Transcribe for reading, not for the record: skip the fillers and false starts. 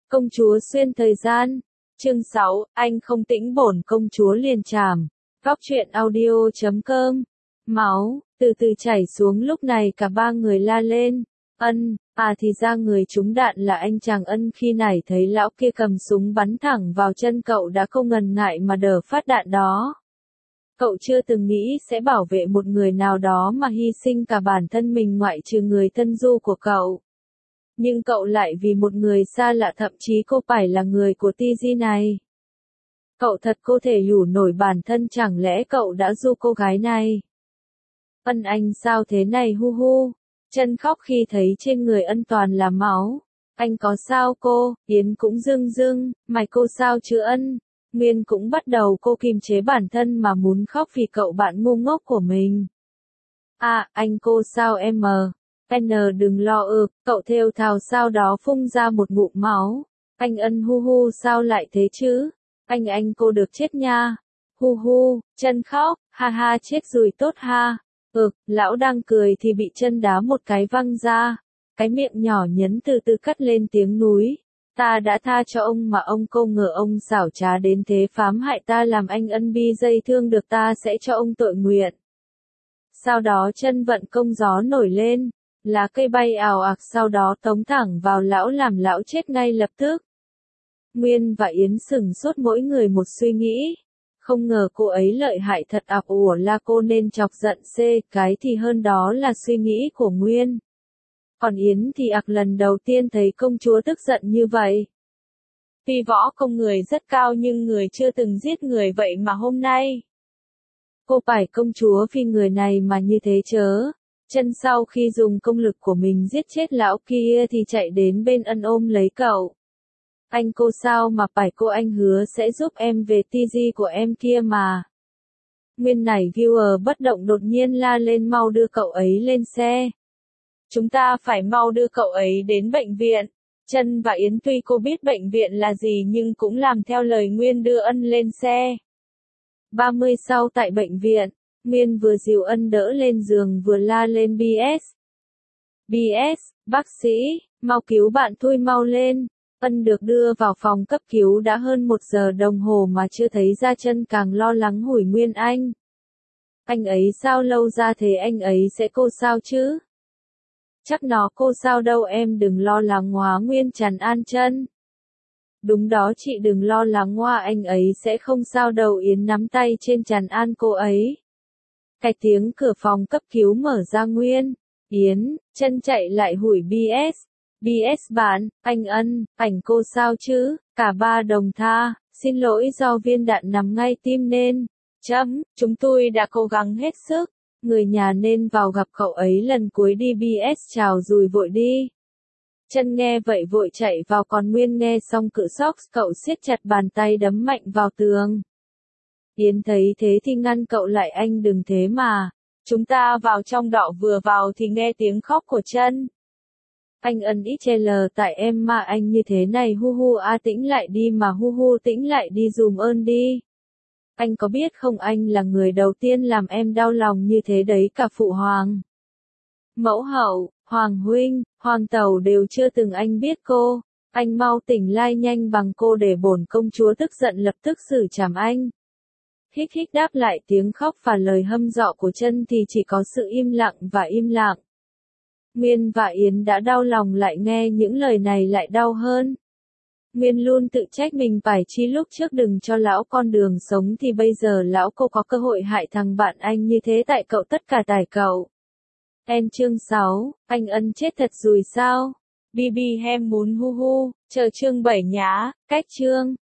Công chúa xuyên thời gian. Chương 6, anh không tĩnh bổn công chúa liền trảm. Góc truyện audio.com. Máu, từ từ chảy xuống, lúc này cả ba người la lên. Ân, thì ra người trúng đạn là anh chàng Ân. Khi này thấy lão kia cầm súng bắn thẳng vào chân cậu đã không ngần ngại mà đỡ phát đạn đó. Cậu chưa từng nghĩ sẽ bảo vệ một người nào đó mà hy sinh cả bản thân mình ngoại trừ người thân du của cậu. Nhưng cậu lại vì một người xa lạ, thậm chí cô phải là người của TG này. Cậu thật có thể nhủ nổi bản thân, chẳng lẽ cậu đã du cô gái này? Ân, anh sao thế này hu hu? Chân khóc khi thấy trên người Ân toàn là máu. Anh có sao cô? Yến cũng rưng rưng, mày cô sao chứ Ân? Nguyên cũng bắt đầu cô kiềm chế bản thân mà muốn khóc vì cậu bạn ngu ngốc của mình. Anh cô sao em mờ? N đừng lo cậu thều thào sau đó phun ra một ngụm máu. Anh Ân hu hu sao lại thế chứ? Anh cô được chết nha. Hu hu, chân khóc, ha ha chết rồi tốt ha. Lão đang cười thì bị chân đá một cái văng ra. Cái miệng nhỏ nhấn từ từ cất lên tiếng núi. Ta đã tha cho ông mà ông cô ngờ ông xảo trá đến thế, phám hại ta làm anh Ân bi dây thương được, ta sẽ cho ông tội nguyện. Sau đó chân vận công gió nổi lên. Lá cây bay ào ạt, sau đó tống thẳng vào lão làm lão chết ngay lập tức. Nguyên và Yến sửng sốt, mỗi người một suy nghĩ. Không ngờ cô ấy lợi hại thật, ủa là cô nên chọc giận cái thì hơn, đó là suy nghĩ của Nguyên. Còn Yến thì lần đầu tiên thấy công chúa tức giận như vậy. Tuy võ công người rất cao nhưng người chưa từng giết người, vậy mà hôm nay cô phải công chúa vì người này mà như thế chớ. Chân sau khi dùng công lực của mình giết chết lão kia thì chạy đến bên Ân ôm lấy cậu. Anh cô sao mà phải cô, anh hứa sẽ giúp em về TG của em kia mà. Nguyên này viewer bất động đột nhiên la lên, mau đưa cậu ấy lên xe. Chúng ta phải mau đưa cậu ấy đến bệnh viện. Chân và Yến tuy cô biết bệnh viện là gì nhưng cũng làm theo lời Nguyên đưa Ân lên xe. 30 sau tại bệnh viện. Nguyên vừa dìu Ân đỡ lên giường vừa la lên BS. BS, bác sĩ, mau cứu bạn tôi mau lên. Ân được đưa vào phòng cấp cứu đã hơn 1 giờ đồng hồ mà chưa thấy ra. Chân càng lo lắng hỏi Nguyên anh ấy sao lâu ra thế, anh ấy sẽ cô sao chứ? Chắc nó cô sao đâu em đừng lo lắng hóa. Nguyên trấn an chân. Đúng đó chị đừng lo lắng hoa, anh ấy sẽ không sao đâu. Yến nắm tay trên trấn an cô ấy. Cái tiếng cửa phòng cấp cứu mở ra. Nguyên, Yến, chân chạy lại hủi BS. BS bạn, anh Ân, ảnh cô sao chứ? Cả ba đồng tha, xin lỗi do viên đạn nằm ngay tim nên. Chúng tôi đã cố gắng hết sức. Người nhà nên vào gặp cậu ấy lần cuối đi. BS chào rồi vội đi. Chân nghe vậy vội chạy vào, còn Nguyên nghe xong cự sốc, cậu siết chặt bàn tay đấm mạnh vào tường. Yến thấy thế thì ngăn cậu lại, anh đừng thế mà. Chúng ta vào trong đọ, vừa vào thì nghe tiếng khóc của Chân. Anh Ân ít chê lờ tại em mà anh như thế này hu hu tĩnh lại đi mà hu hu tĩnh lại đi dùm ơn đi. Anh có biết không, anh là người đầu tiên làm em đau lòng như thế đấy, cả phụ hoàng, mẫu hậu, hoàng huynh, hoàng tẩu đều chưa từng. Anh biết cô. Anh mau tỉnh lai nhanh bằng cô để bổn công chúa tức giận lập tức xử trảm anh. Hích hích đáp lại tiếng khóc và lời hâm dọ của Chân thì chỉ có sự im lặng và im lặng. Nguyên và Yến đã đau lòng, lại nghe những lời này lại đau hơn. Nguyên luôn tự trách mình phải chi lúc trước đừng cho lão con đường sống thì bây giờ lão cô có cơ hội hại thằng bạn anh như thế, tại cậu, tất cả tại cậu. Chương 6, anh Ân chết thật rồi sao? BB hem muốn hu hu, chờ chương 7 nhá, cách chương.